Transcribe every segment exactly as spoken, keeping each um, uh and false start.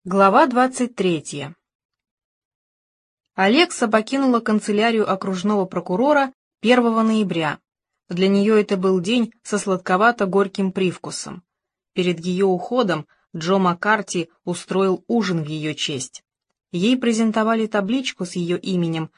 Глава двадцать третья. Алекса покинула канцелярию окружного прокурора первого ноября. Для нее это был день со сладковато-горьким привкусом. Перед ее уходом Джо Маккарти устроил ужин в ее честь. Ей презентовали табличку с ее именем,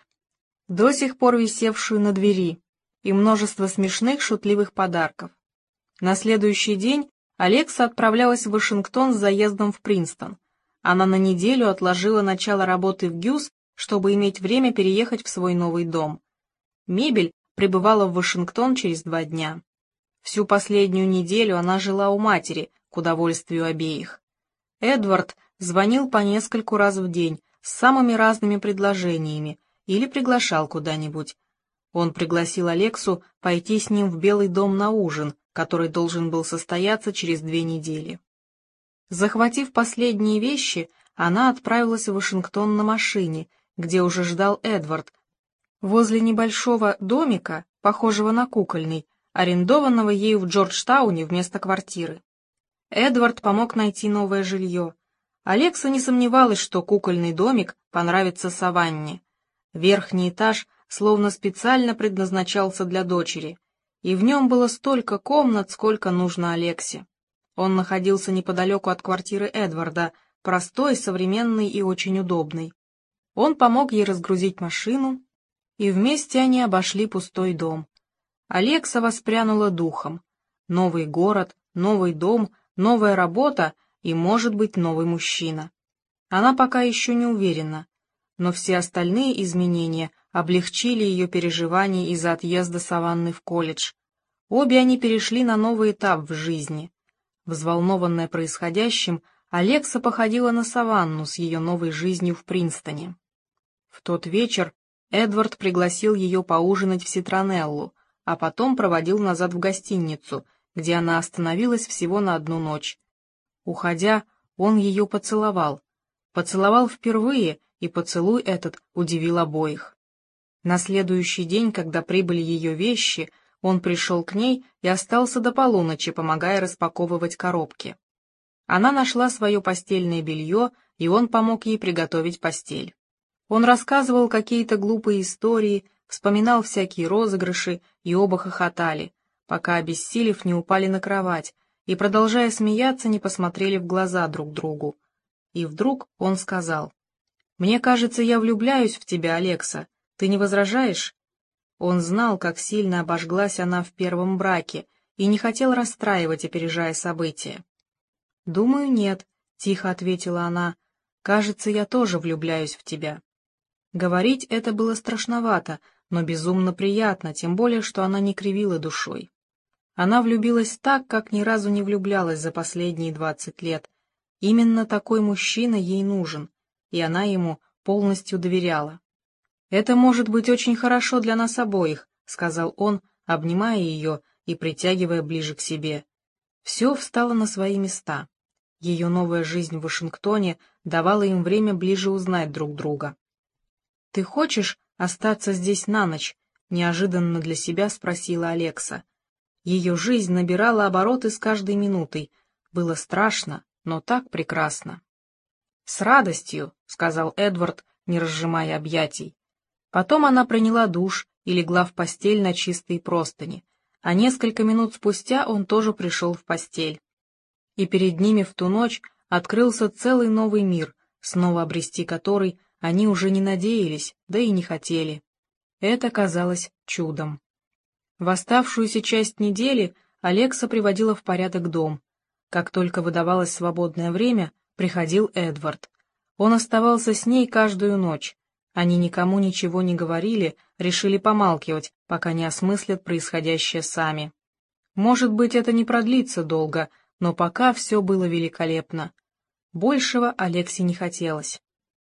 до сих пор висевшую на двери, и множество смешных шутливых подарков. На следующий день Алекса отправлялась в Вашингтон с заездом в Принстон. Она на неделю отложила начало работы в ГЮС, чтобы иметь время переехать в свой новый дом. Мебель прибывала в Вашингтон через два дня. Всю последнюю неделю она жила у матери, к удовольствию обеих. Эдвард звонил по нескольку раз в день с самыми разными предложениями или приглашал куда-нибудь. Он пригласил Алексу пойти с ним в Белый дом на ужин, который должен был состояться через две недели. Захватив последние вещи, она отправилась в Вашингтон на машине, где уже ждал Эдвард, возле небольшого домика, похожего на кукольный, арендованного ею в Джорджтауне вместо квартиры. Эдвард помог найти новое жилье. Алекса не сомневалась, что кукольный домик понравится Саванне. Верхний этаж словно специально предназначался для дочери, и в нем было столько комнат, сколько нужно Алексе. Он находился неподалеку от квартиры Эдварда, простой, современный и очень удобный. Он помог ей разгрузить машину, и вместе они обошли пустой дом. Алекса воспрянула духом. Новый город, новый дом, новая работа и, может быть, новый мужчина. Она пока еще не уверена, но все остальные изменения облегчили ее переживания из-за отъезда Саванны в колледж. Обе они перешли на новый этап в жизни. Взволнованная происходящим, Алекса походила на Саванну с ее новой жизнью в Принстоне. В тот вечер Эдвард пригласил ее поужинать в Ситронеллу, а потом проводил назад в гостиницу, где она остановилась всего на одну ночь. Уходя, он ее поцеловал. Поцеловал впервые, и поцелуй этот удивил обоих. На следующий день, когда прибыли ее вещи, он пришел к ней и остался до полуночи, помогая распаковывать коробки. Она нашла свое постельное белье, и он помог ей приготовить постель. Он рассказывал какие-то глупые истории, вспоминал всякие розыгрыши, и оба хохотали, пока, обессилев, не упали на кровать, и, продолжая смеяться, не посмотрели в глаза друг другу. И вдруг он сказал: «Мне кажется, я влюбляюсь в тебя, Алекса. Ты не возражаешь?» Он знал, как сильно обожглась она в первом браке, и не хотел расстраивать, опережая события. «Думаю, нет», — тихо ответила она. «Кажется, я тоже влюбляюсь в тебя». Говорить это было страшновато, но безумно приятно, тем более, что она не кривила душой. Она влюбилась так, как ни разу не влюблялась за последние двадцать лет. Именно такой мужчина ей нужен, и она ему полностью доверяла. «Это может быть очень хорошо для нас обоих», — сказал он, обнимая ее и притягивая ближе к себе. Все встало на свои места. Ее новая жизнь в Вашингтоне давала им время ближе узнать друг друга. «Ты хочешь остаться здесь на ночь?» — неожиданно для себя спросила Алекса. Ее жизнь набирала обороты с каждой минутой. Было страшно, но так прекрасно. «С радостью», — сказал Эдвард, не разжимая объятий. Потом она приняла душ и легла в постель на чистые простыни, а несколько минут спустя он тоже пришел в постель. И перед ними в ту ночь открылся целый новый мир, снова обрести который они уже не надеялись, да и не хотели. Это казалось чудом. В оставшуюся часть недели Алекса приводила в порядок дом. Как только выдавалось свободное время, приходил Эдвард. Он оставался с ней каждую ночь. Они никому ничего не говорили, решили помалкивать, пока не осмыслят происходящее сами. Может быть, это не продлится долго, но пока все было великолепно. Большего Алексе не хотелось.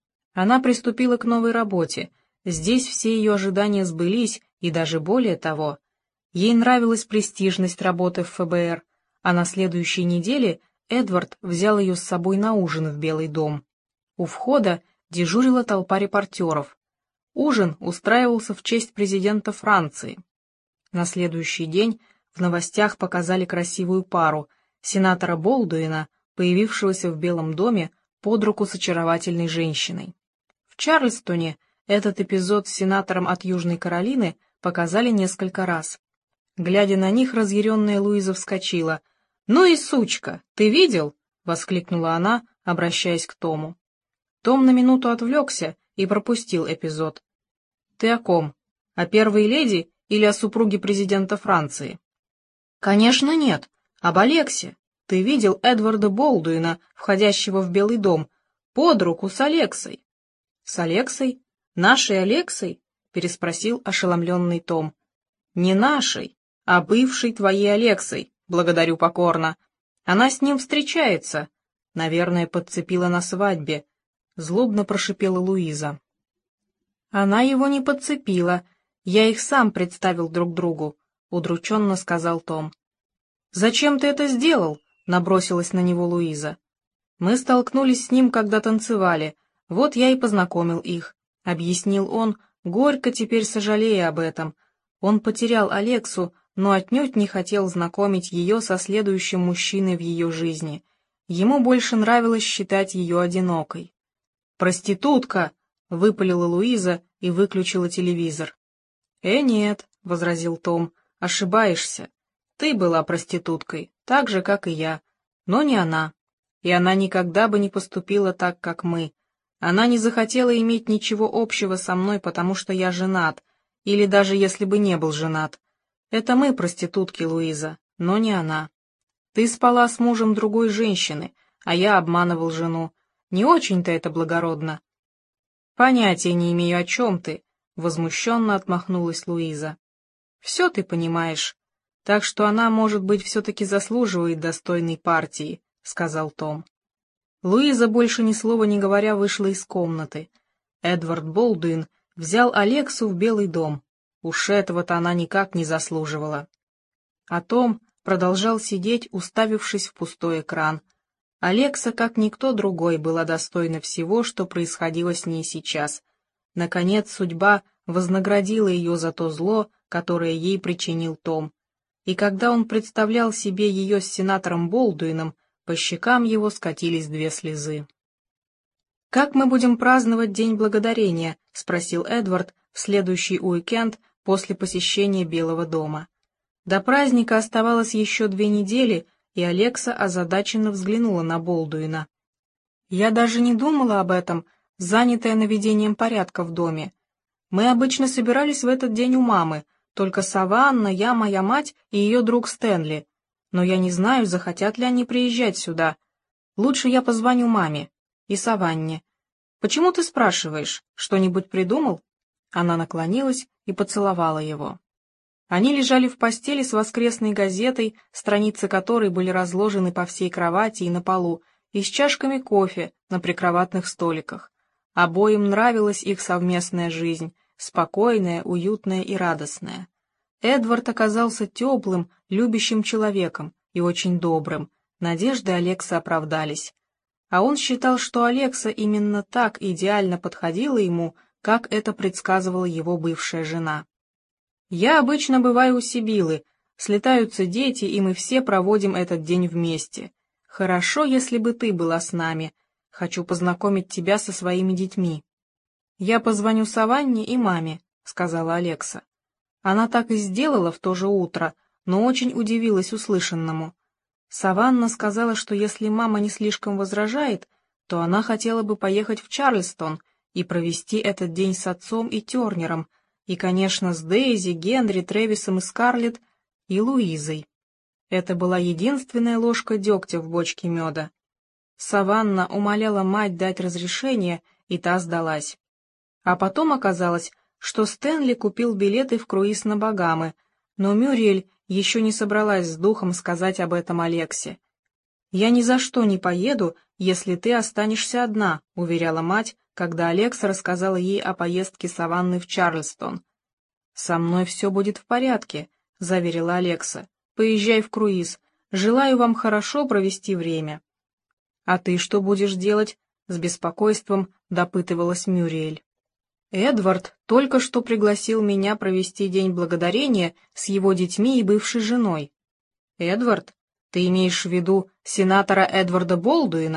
Она приступила к новой работе. Здесь все ее ожидания сбылись, и даже более того. Ей нравилась престижность работы в ФБР, а на следующей неделе Эдвард взял ее с собой на ужин в Белый дом. У входа дежурила толпа репортеров. Ужин устраивался в честь президента Франции. На следующий день в новостях показали красивую пару, сенатора Болдуина, появившегося в Белом доме под руку с очаровательной женщиной. В Чарльстоне этот эпизод с сенатором от Южной Каролины показали несколько раз. Глядя на них, разъяренная Луиза вскочила. «Ну и сучка! Ты видел?» — воскликнула она, обращаясь к Тому. Том на минуту отвлекся и пропустил эпизод. «Ты о ком? О первой леди или о супруге президента Франции?» «Конечно нет. Об Алексе. Ты видел Эдварда Болдуина, входящего в Белый дом, под руку с Алексой?» «С Алексой? Нашей Алексой?» — переспросил ошеломленный Том. «Не нашей, а бывшей твоей Алексой, благодарю покорно. Она с ним встречается. Наверное, подцепила на свадьбе», — злобно прошипела Луиза. «Она его не подцепила. Я их сам представил друг другу», — удрученно сказал Том. «Зачем ты это сделал?» — набросилась на него Луиза. «Мы столкнулись с ним, когда танцевали. Вот я и познакомил их», — объяснил он, горько теперь сожалея об этом. Он потерял Алексу, но отнюдь не хотел знакомить ее со следующим мужчиной в ее жизни. Ему больше нравилось считать ее одинокой. «Проститутка!» — выпалила Луиза и выключила телевизор. «Э, нет», — возразил Том, — «ошибаешься. Ты была проституткой, так же, как и я, но не она. И она никогда бы не поступила так, как мы. Она не захотела иметь ничего общего со мной, потому что я женат, или даже если бы не был женат. Это мы проститутки, Луиза, но не она. Ты спала с мужем другой женщины, а я обманывал жену. Не очень-то это благородно». «Понятия не имею, о чем ты», — возмущенно отмахнулась Луиза. «Все ты понимаешь. Так что она, может быть, все-таки заслуживает достойной партии», — сказал Том. Луиза, больше ни слова не говоря, вышла из комнаты. Эдвард Болдуин взял Алексу в Белый дом. Уж этого-то она никак не заслуживала. А Том продолжал сидеть, уставившись в пустой экран. Алекса, как никто другой, была достойна всего, что происходило с ней сейчас. Наконец, судьба вознаградила ее за то зло, которое ей причинил Том. И когда он представлял себе ее с сенатором Болдуином, по щекам его скатились две слезы. «Как мы будем праздновать День Благодарения?» — спросил Эдвард в следующий уикенд после посещения Белого дома. До праздника оставалось еще две недели, и Алекса озадаченно взглянула на Болдуина. «Я даже не думала об этом, занятая наведением порядка в доме. Мы обычно собирались в этот день у мамы, только Саванна, я, моя мать и ее друг Стэнли. Но я не знаю, захотят ли они приезжать сюда. Лучше я позвоню маме и Саванне. Почему ты спрашиваешь? Что-нибудь придумал?» Она наклонилась и поцеловала его. Они лежали в постели с воскресной газетой, страницы которой были разложены по всей кровати и на полу, и с чашками кофе на прикроватных столиках. Обоим нравилась их совместная жизнь, спокойная, уютная и радостная. Эдвард оказался теплым, любящим человеком и очень добрым. Надежды Алекса оправдались. А он считал, что Алекса именно так идеально подходила ему, как это предсказывала его бывшая жена. «Я обычно бываю у Сибилы, слетаются дети, и мы все проводим этот день вместе. Хорошо, если бы ты была с нами. Хочу познакомить тебя со своими детьми». «Я позвоню Саванне и маме», — сказала Алекса. Она так и сделала в то же утро, но очень удивилась услышанному. Саванна сказала, что если мама не слишком возражает, то она хотела бы поехать в Чарльстон и провести этот день с отцом и Тернером, и, конечно, с Дейзи, Генри, Трэвисом и Скарлетт, и Луизой. Это была единственная ложка дегтя в бочке меда. Саванна умоляла мать дать разрешение, и та сдалась. А потом оказалось, что Стэнли купил билеты в круиз на Багамы, но Мюриэль еще не собралась с духом сказать об этом Алексе. «Я ни за что не поеду, если ты останешься одна», — уверяла мать, когда Алекса рассказала ей о поездке Саванны в Чарльстон. «Со мной все будет в порядке», — заверила Алекса. «Поезжай в круиз. Желаю вам хорошо провести время». «А ты что будешь делать?» — с беспокойством допытывалась Мюриэль. «Эдвард только что пригласил меня провести День Благодарения с его детьми и бывшей женой». «Эдвард? Ты имеешь в виду сенатора Эдварда Болдуина?»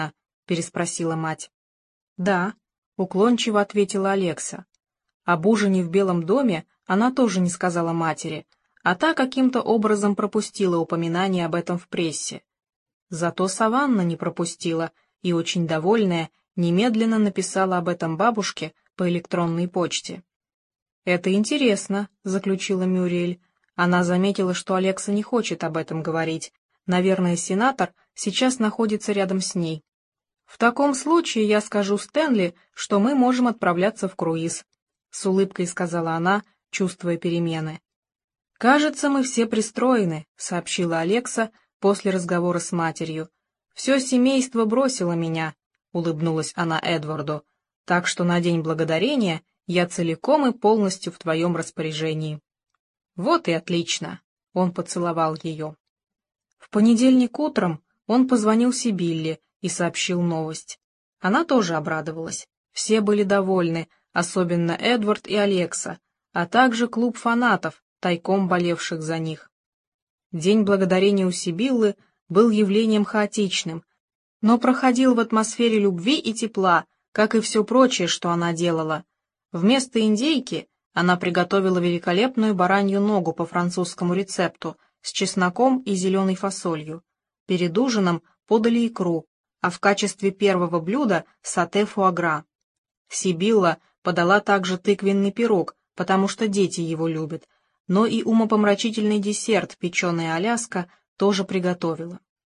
— переспросила мать. «Да», — уклончиво ответила Алекса. Об ужине в Белом доме она тоже не сказала матери, а та каким-то образом пропустила упоминание об этом в прессе. Зато Саванна не пропустила и, очень довольная, немедленно написала об этом бабушке по электронной почте. «Это интересно», — заключила Мюриэль. Она заметила, что Алекса не хочет об этом говорить. Наверное, сенатор сейчас находится рядом с ней. «В таком случае я скажу Стэнли, что мы можем отправляться в круиз», — с улыбкой сказала она, чувствуя перемены. «Кажется, мы все пристроены», — сообщила Алекса после разговора с матерью. «Все семейство бросило меня», — улыбнулась она Эдварду, «так что на День Благодарения я целиком и полностью в твоем распоряжении». «Вот и отлично», — он поцеловал ее. В понедельник утром он позвонил Сибилле и сообщил новость. Она тоже обрадовалась. Все были довольны, особенно Эдвард и Алекса, а также клуб фанатов, тайком болевших за них. День Благодарения у Сибиллы был явлением хаотичным, но проходил в атмосфере любви и тепла, как и все прочее, что она делала. Вместо индейки она приготовила великолепную баранью ногу по французскому рецепту с чесноком и зеленой фасолью. Перед ужином подали икру, а в качестве первого блюда сате фуагра. Сибилла подала также тыквенный пирог, потому что дети его любят, но и умопомрачительный десерт, печеная Аляска, тоже приготовила.